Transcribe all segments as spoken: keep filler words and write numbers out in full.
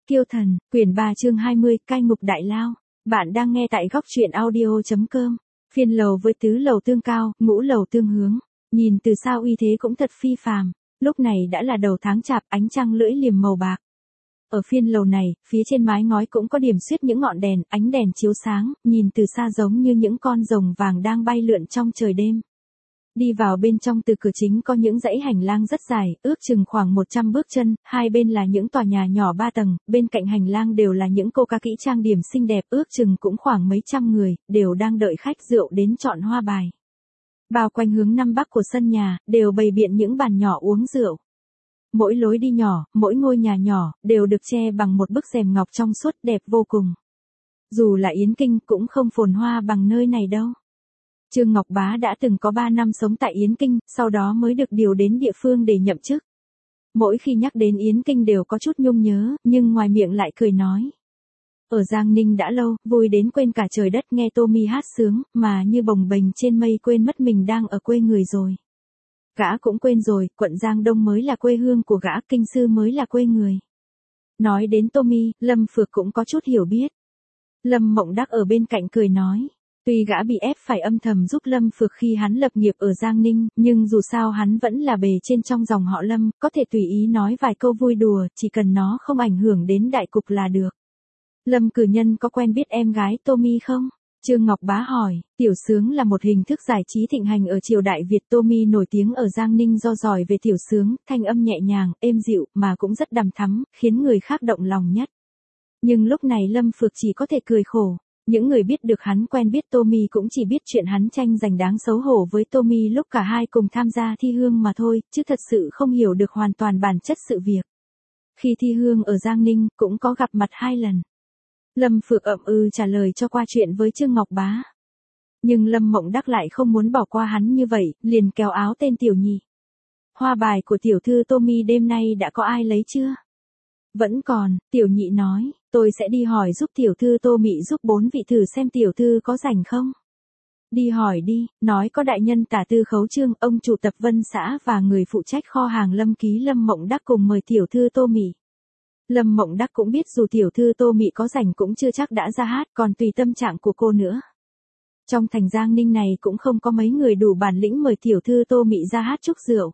Kiêu Thần, quyển ba chương hai mươi, cai ngục đại lao. Bạn đang nghe tại góc truyện audio.com. Phiên lầu với tứ lầu tương cao, ngũ lầu tương hướng. Nhìn từ xa uy thế cũng thật phi phàm. Lúc này đã là đầu tháng chạp, ánh trăng lưỡi liềm màu bạc. Ở phiên lầu này, phía trên mái ngói cũng có điểm xuyết những ngọn đèn, ánh đèn chiếu sáng, nhìn từ xa giống như những con rồng vàng đang bay lượn trong trời đêm. Đi vào bên trong từ cửa chính có những dãy hành lang rất dài, ước chừng khoảng một trăm bước chân, hai bên là những tòa nhà nhỏ ba tầng, bên cạnh hành lang đều là những cô ca kỹ trang điểm xinh đẹp, ước chừng cũng khoảng mấy trăm người, đều đang đợi khách rượu đến chọn hoa bài. Bao quanh hướng nam bắc của sân nhà, đều bày biện những bàn nhỏ uống rượu. Mỗi lối đi nhỏ, mỗi ngôi nhà nhỏ, đều được che bằng một bức rèm ngọc trong suốt đẹp vô cùng. Dù là Yến Kinh cũng không phồn hoa bằng nơi này đâu. Trương Ngọc Bá đã từng có ba năm sống tại Yến Kinh, sau đó mới được điều đến địa phương để nhậm chức. Mỗi khi nhắc đến Yến Kinh đều có chút nhung nhớ, nhưng ngoài miệng lại cười nói. Ở Giang Ninh đã lâu, vui đến quên cả trời đất nghe Tommy hát sướng, mà như bồng bềnh trên mây quên mất mình đang ở quê người rồi. Gã cũng quên rồi, quận Giang Đông mới là quê hương của gã, Kinh Sư mới là quê người. Nói đến Tommy, Lâm Phược cũng có chút hiểu biết. Lâm Mộng Đắc ở bên cạnh cười nói. Tuy gã bị ép phải âm thầm giúp Lâm Phược khi hắn lập nghiệp ở Giang Ninh, nhưng dù sao hắn vẫn là bề trên trong dòng họ Lâm, có thể tùy ý nói vài câu vui đùa, chỉ cần nó không ảnh hưởng đến đại cục là được. Lâm cử nhân có quen biết em gái Tommy không? Trương Ngọc Bá hỏi, tiểu sướng là một hình thức giải trí thịnh hành ở triều đại Việt. Tommy nổi tiếng ở Giang Ninh do giỏi về tiểu sướng, thanh âm nhẹ nhàng, êm dịu, mà cũng rất đằm thắm, khiến người khác động lòng nhất. Nhưng lúc này Lâm Phược chỉ có thể cười khổ. Những người biết được hắn quen biết Tommy cũng chỉ biết chuyện hắn tranh giành đáng xấu hổ với Tommy lúc cả hai cùng tham gia thi hương mà thôi, chứ thật sự không hiểu được hoàn toàn bản chất sự việc. Khi thi hương ở Giang Ninh, cũng có gặp mặt hai lần. Lâm Phược ậm ừ trả lời cho qua chuyện với Trương Ngọc Bá. Nhưng Lâm Mộng Đắc lại không muốn bỏ qua hắn như vậy, liền kéo áo tên tiểu nhị. Hoa bài của tiểu thư Tommy đêm nay đã có ai lấy chưa? Vẫn còn, tiểu nhị nói, tôi sẽ đi hỏi giúp tiểu thư Tô Mị giúp bốn vị thử xem tiểu thư có rảnh không? Đi hỏi đi, nói có đại nhân tả tư khấu trương, ông chủ tập Vân xã và người phụ trách kho hàng Lâm Ký Lâm Mộng Đắc cùng mời tiểu thư Tô Mị. Lâm Mộng Đắc cũng biết dù tiểu thư Tô Mị có rảnh cũng chưa chắc đã ra hát, còn tùy tâm trạng của cô nữa. Trong thành Giang Ninh này cũng không có mấy người đủ bản lĩnh mời tiểu thư Tô Mị ra hát chúc rượu.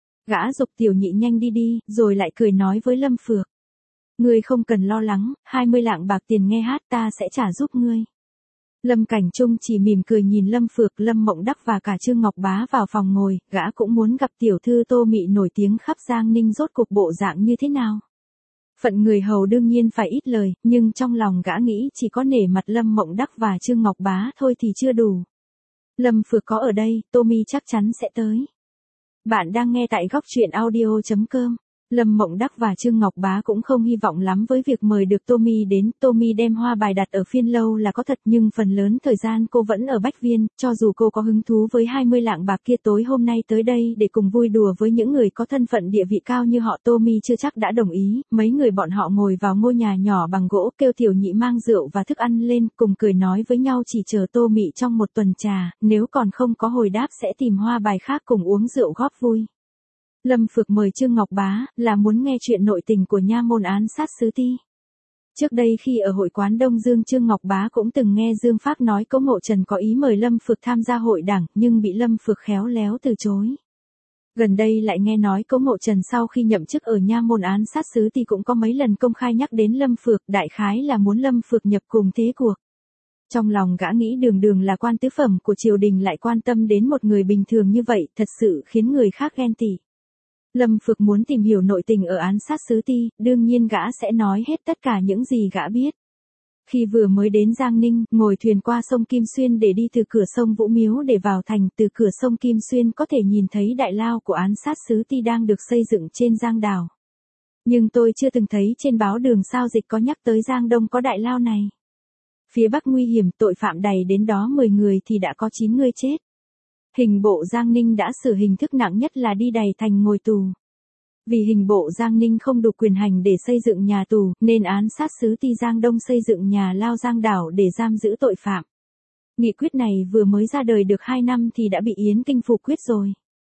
Gã giục tiểu nhị nhanh đi đi, rồi lại cười nói với Lâm Phược. Ngươi không cần lo lắng, hai mươi lạng bạc tiền nghe hát ta sẽ trả giúp ngươi. Lâm Cảnh Trung chỉ mỉm cười nhìn Lâm Phược, Lâm Mộng Đắc và cả Trương Ngọc Bá vào phòng ngồi, gã cũng muốn gặp tiểu thư Tô Mị nổi tiếng khắp Giang Ninh rốt cuộc bộ dạng như thế nào. Phận người hầu đương nhiên phải ít lời, nhưng trong lòng gã nghĩ chỉ có nể mặt Lâm Mộng Đắc và Trương Ngọc Bá thôi thì chưa đủ. Lâm Phược có ở đây, Tommy chắc chắn sẽ tới. Bạn đang nghe tại góc truyện audio.com. Lâm Mộng Đắc và Trương Ngọc Bá cũng không hy vọng lắm với việc mời được Tommy đến. Tommy đem hoa bài đặt ở phiên lâu là có thật, nhưng phần lớn thời gian cô vẫn ở Bách Viên, cho dù cô có hứng thú với hai mươi lạng bạc kia tối hôm nay tới đây để cùng vui đùa với những người có thân phận địa vị cao như họ, Tommy chưa chắc đã đồng ý. Mấy người bọn họ ngồi vào ngôi nhà nhỏ bằng gỗ, kêu tiểu nhị mang rượu và thức ăn lên, cùng cười nói với nhau chỉ chờ Tommy trong một tuần trà, nếu còn không có hồi đáp sẽ tìm hoa bài khác cùng uống rượu góp vui. Lâm Phược mời Trương Ngọc Bá, là muốn nghe chuyện nội tình của nha môn án sát Sứ Ti. Trước đây khi ở hội quán Đông Dương, Trương Ngọc Bá cũng từng nghe Dương Phác nói Cố Ngộ Trần có ý mời Lâm Phược tham gia hội đảng, nhưng bị Lâm Phược khéo léo từ chối. Gần đây lại nghe nói Cố Ngộ Trần sau khi nhậm chức ở nha môn án sát Sứ Ti cũng có mấy lần công khai nhắc đến Lâm Phược, đại khái là muốn Lâm Phược nhập cùng thế cuộc. Trong lòng gã nghĩ đường đường là quan tứ phẩm của triều đình lại quan tâm đến một người bình thường như vậy, thật sự khiến người khác ghen tị. Lâm Phược muốn tìm hiểu nội tình ở án sát Sứ Ti, đương nhiên gã sẽ nói hết tất cả những gì gã biết. Khi vừa mới đến Giang Ninh, ngồi thuyền qua sông Kim Xuyên để đi từ cửa sông Vũ Miếu để vào thành, từ cửa sông Kim Xuyên có thể nhìn thấy đại lao của án sát Sứ Ti đang được xây dựng trên Giang Đào. Nhưng tôi chưa từng thấy trên báo Đường Sao Dịch có nhắc tới Giang Đông có đại lao này. Phía Bắc nguy hiểm, tội phạm đầy đến đó mười người thì đã có chín người chết. Hình bộ Giang Ninh đã xử hình thức nặng nhất là đi đày thành ngồi tù. Vì hình bộ Giang Ninh không đủ quyền hành để xây dựng nhà tù, nên án sát Sứ Ti Giang Đông xây dựng nhà lao Giang Đảo để giam giữ tội phạm. Nghị quyết này vừa mới ra đời được hai năm thì đã bị Yến Kinh phủ quyết rồi.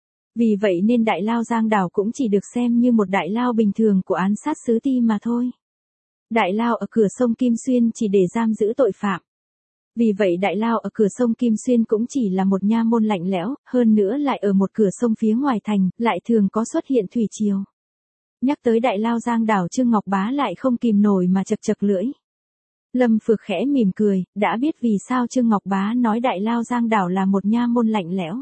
Vì vậy nên đại lao Giang Đảo cũng chỉ được xem như một đại lao bình thường của án sát Sứ Ti mà thôi. Đại lao ở cửa sông Kim Xuyên chỉ để giam giữ tội phạm. Vì vậy đại lao ở cửa sông Kim Xuyên cũng chỉ là một nha môn lạnh lẽo, hơn nữa lại ở một cửa sông phía ngoài thành, lại thường có xuất hiện thủy triều. Nhắc tới đại lao Giang Đảo, Trương Ngọc Bá lại không kìm nổi mà chật chật lưỡi. Lâm Phược khẽ mỉm cười, đã biết vì sao Trương Ngọc Bá nói đại lao Giang Đảo là một nha môn lạnh lẽo.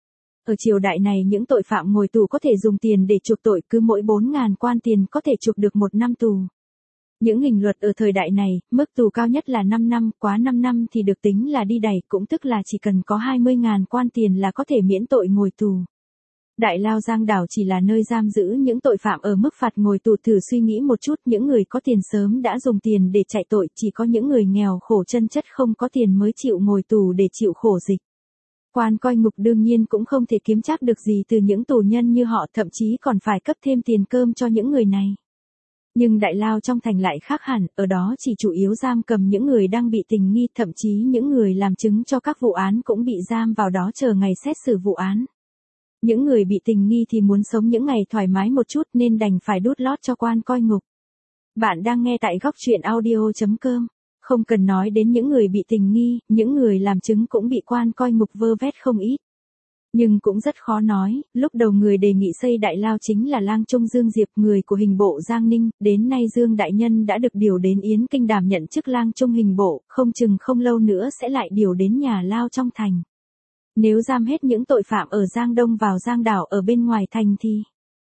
Ở triều đại này những tội phạm ngồi tù có thể dùng tiền để chuộc tội, cứ mỗi bốn ngàn quan tiền có thể chuộc được một năm tù. Những hình luật ở thời đại này, mức tù cao nhất là năm năm, quá năm năm thì được tính là đi đày, cũng tức là chỉ cần có hai mươi ngàn quan tiền là có thể miễn tội ngồi tù. Đại lao Giang Đảo chỉ là nơi giam giữ những tội phạm ở mức phạt ngồi tù. Thử suy nghĩ một chút, những người có tiền sớm đã dùng tiền để chạy tội, chỉ có những người nghèo khổ chân chất không có tiền mới chịu ngồi tù để chịu khổ dịch. Quan coi ngục đương nhiên cũng không thể kiếm trác được gì từ những tù nhân như họ, thậm chí còn phải cấp thêm tiền cơm cho những người này. Nhưng đại lao trong thành lại khác hẳn, ở đó chỉ chủ yếu giam cầm những người đang bị tình nghi, thậm chí những người làm chứng cho các vụ án cũng bị giam vào đó chờ ngày xét xử vụ án. Những người bị tình nghi thì muốn sống những ngày thoải mái một chút nên đành phải đút lót cho quan coi ngục. Bạn đang nghe tại góc truyện audio chấm com. Không cần nói đến những người bị tình nghi, những người làm chứng cũng bị quan coi ngục vơ vét không ít. Nhưng cũng rất khó nói, lúc đầu người đề nghị xây đại lao chính là Lang Trung Dương Diệp, người của hình bộ Giang Ninh, đến nay Dương Đại Nhân đã được điều đến Yến Kinh đảm nhận chức Lang Trung hình bộ, không chừng không lâu nữa sẽ lại điều đến nhà lao trong thành. Nếu giam hết những tội phạm ở Giang Đông vào Giang Đảo ở bên ngoài thành thì...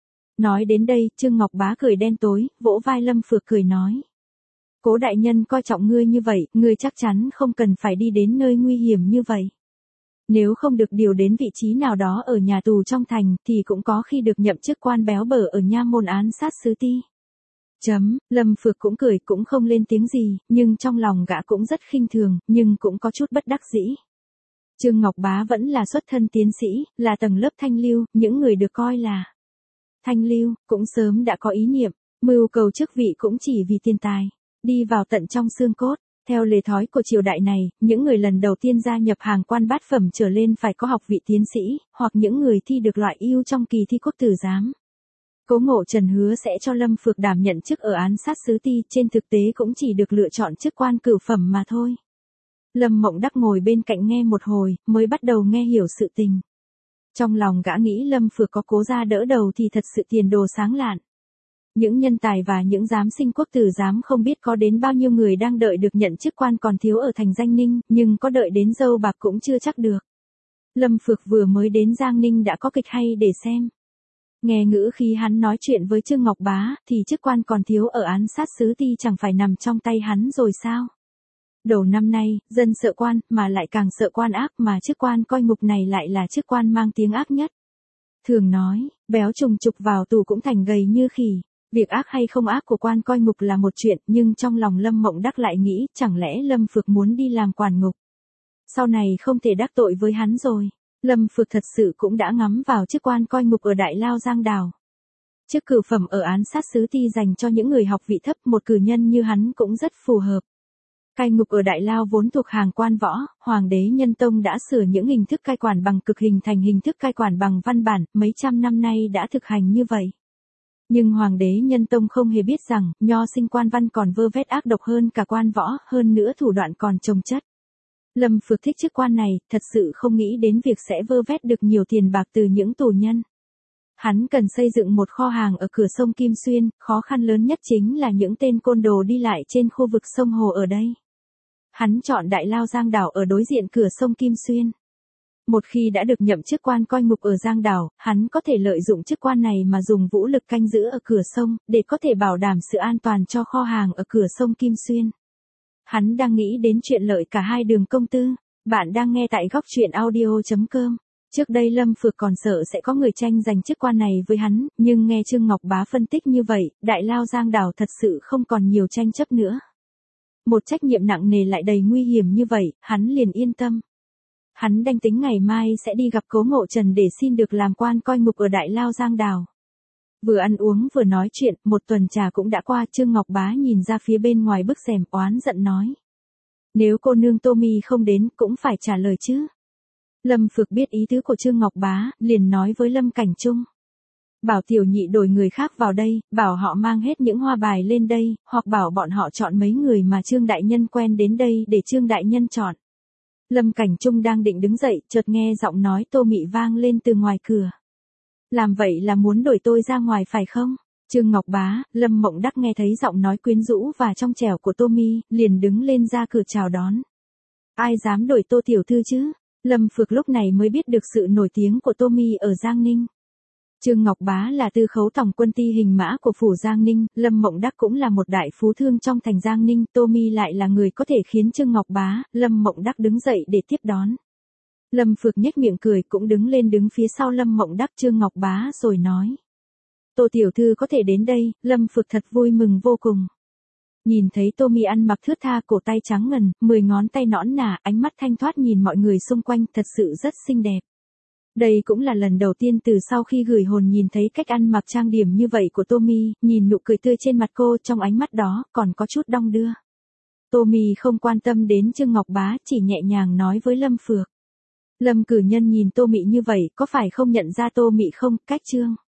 Nói đến đây, Trương Ngọc Bá cười đen tối, vỗ vai Lâm Phược cười nói. Cố đại nhân coi trọng ngươi như vậy, ngươi chắc chắn không cần phải đi đến nơi nguy hiểm như vậy. Nếu không được điều đến vị trí nào đó ở nhà tù trong thành, thì cũng có khi được nhậm chức quan béo bở ở nha môn án sát sứ ti. Chấm, Lâm Phược cũng cười, cũng không lên tiếng gì, nhưng trong lòng gã cũng rất khinh thường, nhưng cũng có chút bất đắc dĩ. Trương Ngọc Bá vẫn là xuất thân tiến sĩ, là tầng lớp thanh lưu, những người được coi là thanh lưu, cũng sớm đã có ý niệm, mưu cầu chức vị cũng chỉ vì tiền tài, đi vào tận trong xương cốt. Theo lề thói của triều đại này, những người lần đầu tiên gia nhập hàng quan bát phẩm trở lên phải có học vị tiến sĩ, hoặc những người thi được loại ưu trong kỳ thi quốc tử giám. Cố Ngộ Trần hứa sẽ cho Lâm Phược đảm nhận chức ở án sát sứ ti, trên thực tế cũng chỉ được lựa chọn chức quan cửu phẩm mà thôi. Lâm Mộng Đắc ngồi bên cạnh nghe một hồi, mới bắt đầu nghe hiểu sự tình. Trong lòng gã nghĩ Lâm Phược có Cố gia đỡ đầu thì thật sự tiền đồ sáng lạn. Những nhân tài và những giám sinh quốc tử giám không biết có đến bao nhiêu người đang đợi được nhận chức quan còn thiếu ở thành Giang Ninh, nhưng có đợi đến dâu bạc cũng chưa chắc được. Lâm Phược vừa mới đến Giang Ninh đã có kịch hay để xem. Nghe ngữ khí hắn nói chuyện với Trương Ngọc Bá, thì chức quan còn thiếu ở án sát sứ ti chẳng phải nằm trong tay hắn rồi sao? Đầu năm nay, dân sợ quan, mà lại càng sợ quan ác, mà chức quan coi ngục này lại là chức quan mang tiếng ác nhất. Thường nói, béo trùng trục vào tù cũng thành gầy như khỉ. Việc ác hay không ác của quan coi ngục là một chuyện, nhưng trong lòng Lâm Mộng Đắc lại nghĩ, chẳng lẽ Lâm Phược muốn đi làm quản ngục. Sau này không thể đắc tội với hắn rồi. Lâm Phược thật sự cũng đã ngắm vào chức quan coi ngục ở Đại Lao Giang Đảo. Chức cửu phẩm ở án sát sứ ti dành cho những người học vị thấp, một cử nhân như hắn cũng rất phù hợp. Cai ngục ở Đại Lao vốn thuộc hàng quan võ, Hoàng đế Nhân Tông đã sửa những hình thức cai quản bằng cực hình thành hình thức cai quản bằng văn bản, mấy trăm năm nay đã thực hành như vậy. Nhưng Hoàng đế Nhân Tông không hề biết rằng, nho sinh quan văn còn vơ vét ác độc hơn cả quan võ, hơn nữa thủ đoạn còn chồng chất. Lâm Phược thích chức quan này, thật sự không nghĩ đến việc sẽ vơ vét được nhiều tiền bạc từ những tù nhân. Hắn cần xây dựng một kho hàng ở cửa sông Kim Xuyên, khó khăn lớn nhất chính là những tên côn đồ đi lại trên khu vực sông Hồ ở đây. Hắn chọn Đại Lao Giang Đảo ở đối diện cửa sông Kim Xuyên. Một khi đã được nhậm chức quan coi ngục ở Giang Đảo, hắn có thể lợi dụng chức quan này mà dùng vũ lực canh giữ ở cửa sông, để có thể bảo đảm sự an toàn cho kho hàng ở cửa sông Kim Xuyên. Hắn đang nghĩ đến chuyện lợi cả hai đường công tư. Bạn đang nghe tại góc truyện audio chấm com. Trước đây Lâm Phược còn sợ sẽ có người tranh giành chức quan này với hắn, nhưng nghe Trương Ngọc Bá phân tích như vậy, Đại Lao Giang Đảo thật sự không còn nhiều tranh chấp nữa. Một trách nhiệm nặng nề lại đầy nguy hiểm như vậy, hắn liền yên tâm. Hắn đành tính ngày mai sẽ đi gặp Cố Ngộ Trần để xin được làm quan coi ngục ở Đại Lao Giang Đảo. Vừa ăn uống vừa nói chuyện, một tuần trà cũng đã qua. Trương Ngọc Bá nhìn ra phía bên ngoài bức rèm, oán giận nói. Nếu cô nương Tô Mi không đến, cũng phải trả lời chứ. Lâm Phược biết ý tứ của Trương Ngọc Bá, liền nói với Lâm Cảnh Trung. Bảo tiểu nhị đổi người khác vào đây, bảo họ mang hết những hoa bài lên đây, hoặc bảo bọn họ chọn mấy người mà Trương đại nhân quen đến đây để Trương đại nhân chọn. Lâm Cảnh Trung đang định đứng dậy, chợt nghe giọng nói Tô Mị vang lên từ ngoài cửa. Làm vậy là muốn đuổi tôi ra ngoài phải không? Trương Ngọc Bá, Lâm Mộng Đắc nghe thấy giọng nói quyến rũ và trong trẻo của Tô Mi, liền đứng lên ra cửa chào đón. Ai dám đuổi Tô tiểu thư chứ? Lâm Phược lúc này mới biết được sự nổi tiếng của Tô Mi ở Giang Ninh. Trương Ngọc Bá là tư khấu tổng quân ti hình mã của phủ Giang Ninh, Lâm Mộng Đắc cũng là một đại phú thương trong thành Giang Ninh, Tô Mi lại là người có thể khiến Trương Ngọc Bá, Lâm Mộng Đắc đứng dậy để tiếp đón. Lâm Phược nhếch miệng cười cũng đứng lên đứng phía sau Lâm Mộng Đắc Trương Ngọc Bá rồi nói. Tô tiểu thư có thể đến đây, Lâm Phược thật vui mừng vô cùng. Nhìn thấy Tô Mi ăn mặc thướt tha, cổ tay trắng ngần, mười ngón tay nõn nà, ánh mắt thanh thoát nhìn mọi người xung quanh, thật sự rất xinh đẹp. Đây cũng là lần đầu tiên từ sau khi gửi hồn nhìn thấy cách ăn mặc trang điểm như vậy của Tô Mi, nhìn nụ cười tươi trên mặt cô, trong ánh mắt đó còn có chút đong đưa. Tô Mi không quan tâm đến Trương Ngọc Bá, chỉ nhẹ nhàng nói với Lâm Phược. Lâm cử nhân nhìn Tô Mị như vậy, có phải không nhận ra Tô Mị không? Cách Trương